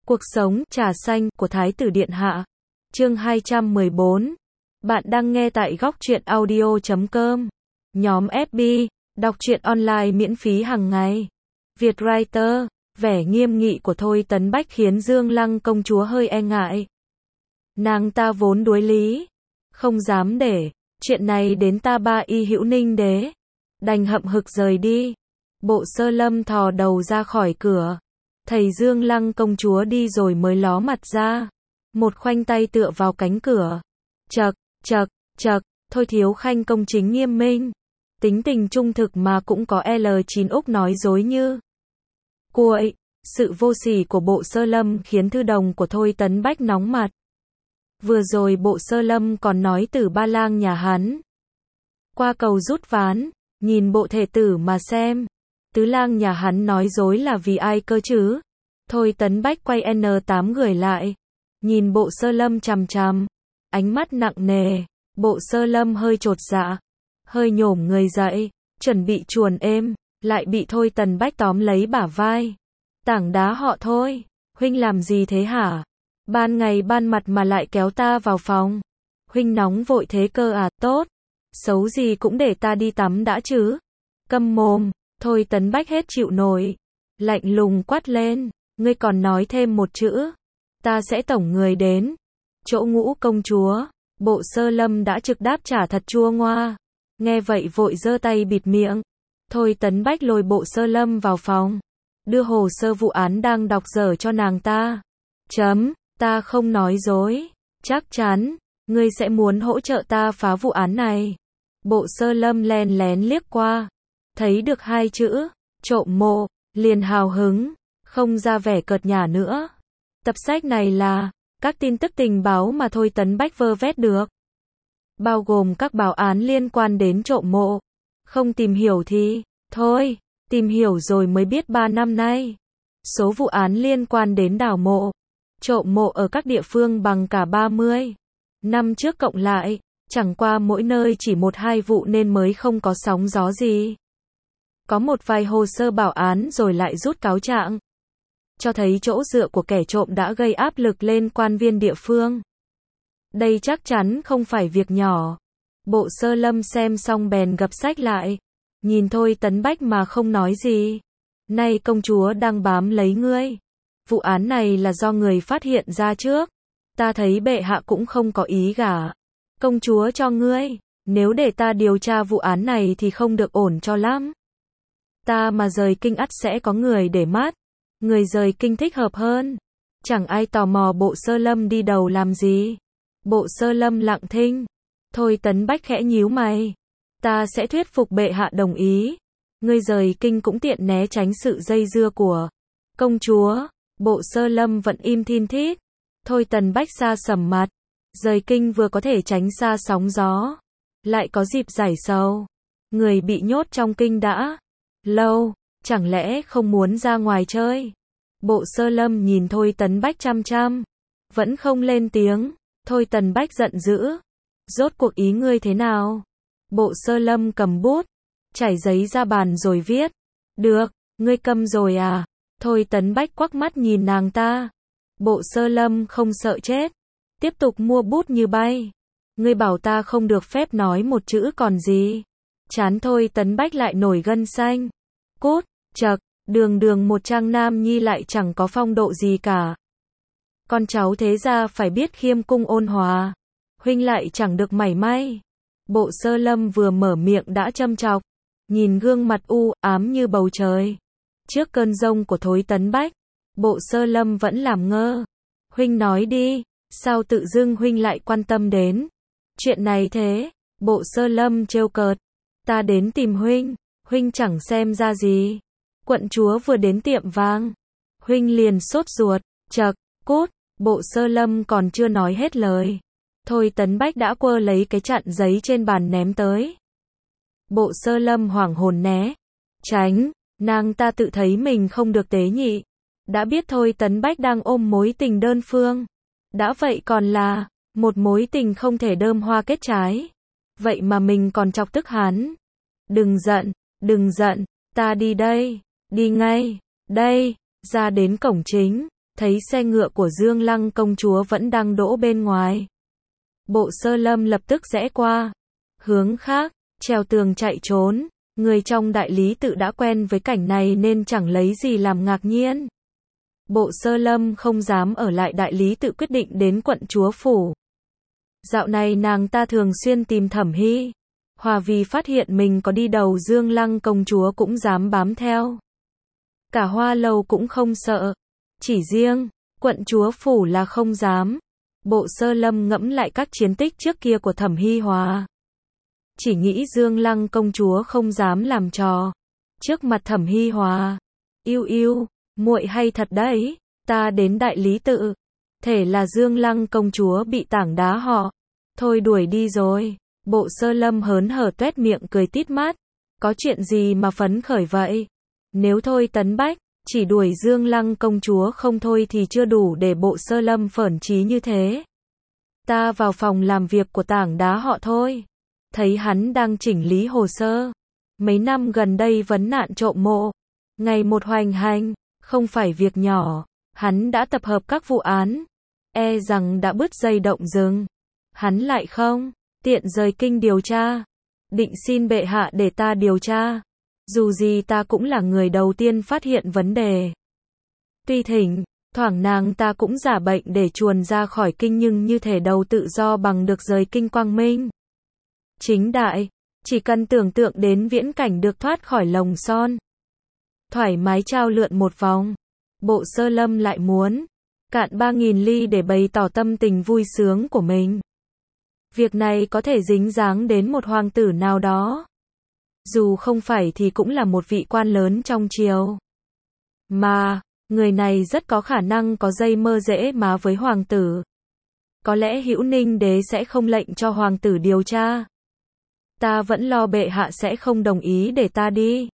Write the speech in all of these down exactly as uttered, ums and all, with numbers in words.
Cuộc sống, trà xanh, của Thái tử Điện Hạ. Chương hai trăm mười bốn. Bạn đang nghe tại góc truyện audio chấm com. Nhóm ép bê, đọc truyện online miễn phí hàng ngày. Vietwriter, vẻ nghiêm nghị của Thôi Tấn Bách khiến Dương Lăng công chúa hơi e ngại. Nàng ta vốn đuối lý, không dám để chuyện này đến ta ba y hữu Ninh đế. Đành hậm hực rời đi. Bộ Sơ Lâm thò đầu ra khỏi cửa. Thầy Dương Lăng công chúa đi rồi mới ló mặt ra. Một khoanh tay tựa vào cánh cửa. Chậc, chậc, chậc, Thôi Thiếu Khanh công chính nghiêm minh. Tính tình trung thực mà cũng có L chín Úc nói dối như cuội. Sự vô sỉ của Bộ Sơ Lâm khiến thư đồng của Thôi Tấn Bách nóng mặt. Vừa rồi Bộ Sơ Lâm còn nói Tử Ba Lang nhà hắn qua cầu rút ván, nhìn bộ thể tử mà xem. Tứ lang nhà hắn nói dối là vì ai cơ chứ? Thôi Tấn Bách quay N tám gửi lại. Nhìn Bộ Sơ Lâm chằm chằm. Ánh mắt nặng nề. Bộ Sơ Lâm hơi chột dạ. Hơi nhổm người dậy. Chuẩn bị chuồn êm. Lại bị Thôi Tấn Bách tóm lấy bả vai. Tảng đá họ Thôi. Huynh làm gì thế hả? Ban ngày ban mặt mà lại kéo ta vào phòng. Huynh nóng vội thế cơ à? Tốt. Xấu gì cũng để ta đi tắm đã chứ. Câm mồm. Thôi Tấn Bách hết chịu nổi. Lạnh lùng quát lên. Ngươi còn nói thêm một chữ. Ta sẽ tổng người đến chỗ Ngũ công chúa. Bộ Sơ Lâm đã trực đáp trả thật chua ngoa. Nghe vậy vội giơ tay bịt miệng. Thôi Tấn Bách lôi Bộ Sơ Lâm vào phòng. Đưa hồ sơ vụ án đang đọc dở cho nàng ta. Chấm, ta không nói dối. Chắc chắn, ngươi sẽ muốn hỗ trợ ta phá vụ án này. Bộ Sơ Lâm len lén liếc qua. Thấy được hai chữ, trộm mộ, liền hào hứng, không ra vẻ cợt nhả nữa. Tập sách này là các tin tức tình báo mà Thôi Tấn Bách vơ vét được. Bao gồm các báo án liên quan đến trộm mộ. Không tìm hiểu thì, thôi, tìm hiểu rồi mới biết ba năm nay. Số vụ án liên quan đến đào mộ, trộm mộ ở các địa phương bằng cả ba mươi năm trước cộng lại. Chẳng qua mỗi nơi chỉ một hai vụ nên mới không có sóng gió gì. Có một vài hồ sơ bảo án rồi lại rút cáo trạng. Cho thấy chỗ dựa của kẻ trộm đã gây áp lực lên quan viên địa phương. Đây chắc chắn không phải việc nhỏ. Bộ Sơ Lâm xem xong bèn gập sách lại. Nhìn Thôi Tấn Bách mà không nói gì. Nay công chúa đang bám lấy ngươi. Vụ án này là do người phát hiện ra trước. Ta thấy bệ hạ cũng không có ý gả công chúa cho ngươi. Nếu để ta điều tra vụ án này thì không được ổn cho lắm. Ta mà rời kinh ắt sẽ có người để mắt. Người rời kinh thích hợp hơn. Chẳng ai tò mò Bộ Sơ Lâm đi đầu làm gì. Bộ Sơ Lâm lặng thinh. Thôi Tấn Bách khẽ nhíu mày. Ta sẽ thuyết phục bệ hạ đồng ý. Ngươi rời kinh cũng tiện né tránh sự dây dưa của công chúa. Bộ Sơ Lâm vẫn im thin thít. Thôi Tấn Bách xa sầm mặt. Rời kinh vừa có thể tránh xa sóng gió, lại có dịp giải sầu. Người bị nhốt trong kinh đã lâu, chẳng lẽ không muốn ra ngoài chơi? Bộ Sơ Lâm nhìn Thôi Tấn Bách chăm chăm, vẫn không lên tiếng. Thôi Tấn Bách giận dữ. Rốt cuộc ý ngươi thế nào? Bộ Sơ Lâm cầm bút, trải giấy ra bàn rồi viết. Được, ngươi câm rồi à? Thôi Tấn Bách quắc mắt nhìn nàng ta. Bộ Sơ Lâm không sợ chết. Tiếp tục mua bút như bay. Ngươi bảo ta không được phép nói một chữ còn gì. Chán Thôi Tấn Bách lại nổi gân xanh. Cút, chậc, đường đường một trang nam nhi lại chẳng có phong độ gì cả. Con cháu thế ra phải biết khiêm cung ôn hòa. Huynh lại chẳng được mảy may. Bộ Sơ Lâm vừa mở miệng đã châm chọc. Nhìn gương mặt u ám như bầu trời. Trước cơn giông của Thôi Tấn Bách, Bộ Sơ Lâm vẫn làm ngơ. Huynh nói đi. Sao tự dưng huynh lại quan tâm đến chuyện này thế? Bộ Sơ Lâm trêu cợt. Ta đến tìm huynh, huynh chẳng xem ra gì. Quận chúa vừa đến tiệm vàng, huynh liền sốt ruột. Chậc, cút. Bộ Sơ Lâm còn chưa nói hết lời. Thôi Tấn Bách đã quơ lấy cái chặn giấy trên bàn ném tới. Bộ Sơ Lâm hoảng hồn né tránh. Nàng ta tự thấy mình không được tế nhị. Đã biết Thôi Tấn Bách đang ôm mối tình đơn phương. Đã vậy còn là một mối tình không thể đơm hoa kết trái. Vậy mà mình còn chọc tức hắn. Đừng giận, đừng giận, ta đi đây, đi ngay, đây, ra đến cổng chính. thấy xe ngựa của Dương Lăng công chúa vẫn đang đỗ bên ngoài. Bộ Sơ Lâm lập tức rẽ qua hướng khác, trèo tường chạy trốn. Người trong đại lý tự đã quen với cảnh này nên chẳng lấy gì làm ngạc nhiên. Bộ Sơ Lâm không dám ở lại đại lý tự, quyết định đến quận chúa phủ. Dạo này nàng ta thường xuyên tìm Thẩm Hi Hòa, vì phát hiện mình có đi đầu Dương Lăng công chúa cũng dám bám theo. Cả Hoa Lâu cũng không sợ, chỉ riêng quận chúa phủ là không dám. Bộ Sơ Lâm ngẫm lại các chiến tích trước kia của Thẩm Hi Hòa, chỉ nghĩ Dương Lăng công chúa không dám làm trò trước mặt Thẩm Hi Hòa. Yêu yêu, muội hay thật đấy, ta đến đại lý tự, thể là Dương Lăng công chúa bị tảng đá họ thôi đuổi đi rồi. Bộ Sơ Lâm hớn hở tuét miệng cười tít mắt, có chuyện gì mà phấn khởi vậy? Nếu Thôi Tấn Bách chỉ đuổi Dương Lăng công chúa không thôi thì chưa đủ để Bộ Sơ Lâm phởn chí như thế. Ta vào phòng làm việc của tảng đá họ Thôi, thấy hắn đang chỉnh lý hồ sơ. Mấy năm gần đây vấn nạn trộm mộ ngày một hoành hành, không phải việc nhỏ. Hắn đã tập hợp các vụ án, e rằng đã bứt dây động rừng. Hắn lại không tiện rời kinh điều tra, định xin bệ hạ để ta điều tra. Dù gì ta cũng là người đầu tiên phát hiện vấn đề. Tuy thỉnh thoảng nàng ta cũng giả bệnh để chuồn ra khỏi kinh, nhưng như thể đầu tự do bằng được rời kinh quang minh chính đại. Chỉ cần tưởng tượng đến viễn cảnh được thoát khỏi lồng son, thoải mái trao lượn một vòng, Bộ Sơ Lâm lại muốn cạn ba nghìn ly để bày tỏ tâm tình vui sướng của mình. Việc này có thể dính dáng đến một hoàng tử nào đó, dù không phải thì cũng là một vị quan lớn trong triều. Mà, người này rất có khả năng có dây mơ rễ má với hoàng tử. Có lẽ Hữu Ninh đế sẽ không lệnh cho hoàng tử điều tra. Ta vẫn lo bệ hạ sẽ không đồng ý để ta đi.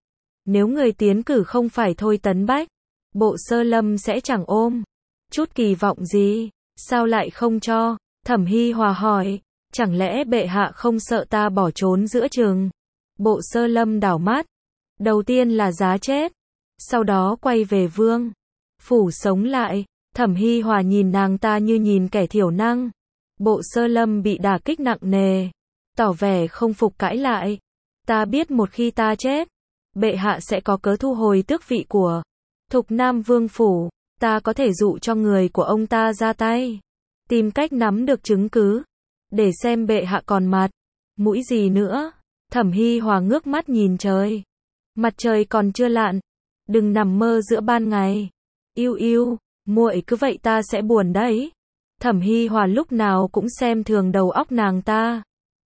Nếu người tiến cử không phải Thôi Tấn Bách, Bộ Sơ Lâm sẽ chẳng ôm chút kỳ vọng gì. Sao lại không cho? Thẩm Hi Hòa hỏi, chẳng lẽ bệ hạ không sợ ta bỏ trốn giữa chừng? Bộ Sơ Lâm đảo mắt, đầu tiên là giá chết, sau đó quay về vương phủ sống lại. Thẩm Hi Hòa nhìn nàng ta như nhìn kẻ thiểu năng. Bộ Sơ Lâm bị đả kích nặng nề, tỏ vẻ không phục cãi lại. Ta biết một khi ta chết, bệ hạ sẽ có cớ thu hồi tước vị của Thục Nam Vương phủ. Ta có thể dụ cho người của ông ta ra tay, tìm cách nắm được chứng cứ, để xem bệ hạ còn mặt mũi gì nữa. Thẩm Hi Hòa ngước mắt nhìn trời. Mặt trời còn chưa lặn, đừng nằm mơ giữa ban ngày. Yêu yêu, muội cứ vậy ta sẽ buồn đấy. Thẩm Hi Hòa lúc nào cũng xem thường đầu óc nàng ta.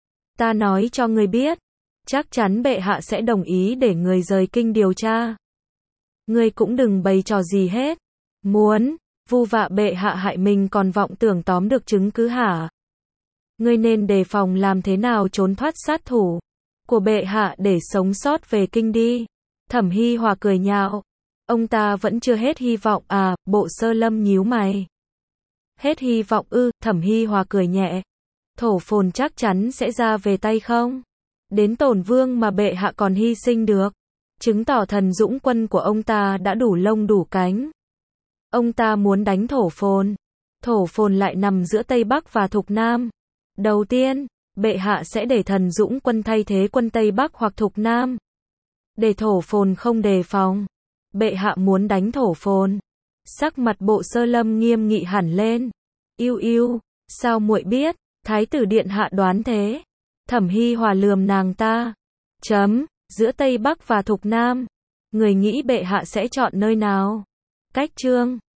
Ta nói cho người biết, chắc chắn bệ hạ sẽ đồng ý để người rời kinh điều tra. Ngươi cũng đừng bày trò gì hết. Muốn vu vạ bệ hạ hại mình còn vọng tưởng tóm được chứng cứ hả? Ngươi nên đề phòng làm thế nào trốn thoát sát thủ của bệ hạ để sống sót về kinh đi. Thẩm Hi Hòa cười nhạo. Ông ta vẫn chưa hết hy vọng à? Bộ Sơ Lâm nhíu mày. Hết hy vọng ư? Thẩm Hi Hòa cười nhẹ. Thổ phồn chắc chắn sẽ ra về tay không? Đến Tổn Vương mà bệ hạ còn hy sinh được, chứng tỏ thần dũng quân của ông ta đã đủ lông đủ cánh. Ông ta muốn đánh thổ phồn. Thổ phồn lại nằm giữa Tây Bắc và Thục Nam. Đầu tiên, bệ hạ sẽ để thần dũng quân thay thế quân Tây Bắc hoặc Thục Nam, để thổ phồn không đề phòng. Bệ hạ muốn đánh thổ phồn. Sắc mặt Bộ Sơ Lâm nghiêm nghị hẳn lên. Yêu yêu, sao muội biết? Thái tử điện hạ đoán thế. Thẩm Hi Hòa lườm nàng ta. Chấm, giữa Tây Bắc và Thục Nam, người nghĩ bệ hạ sẽ chọn nơi nào? Cách chương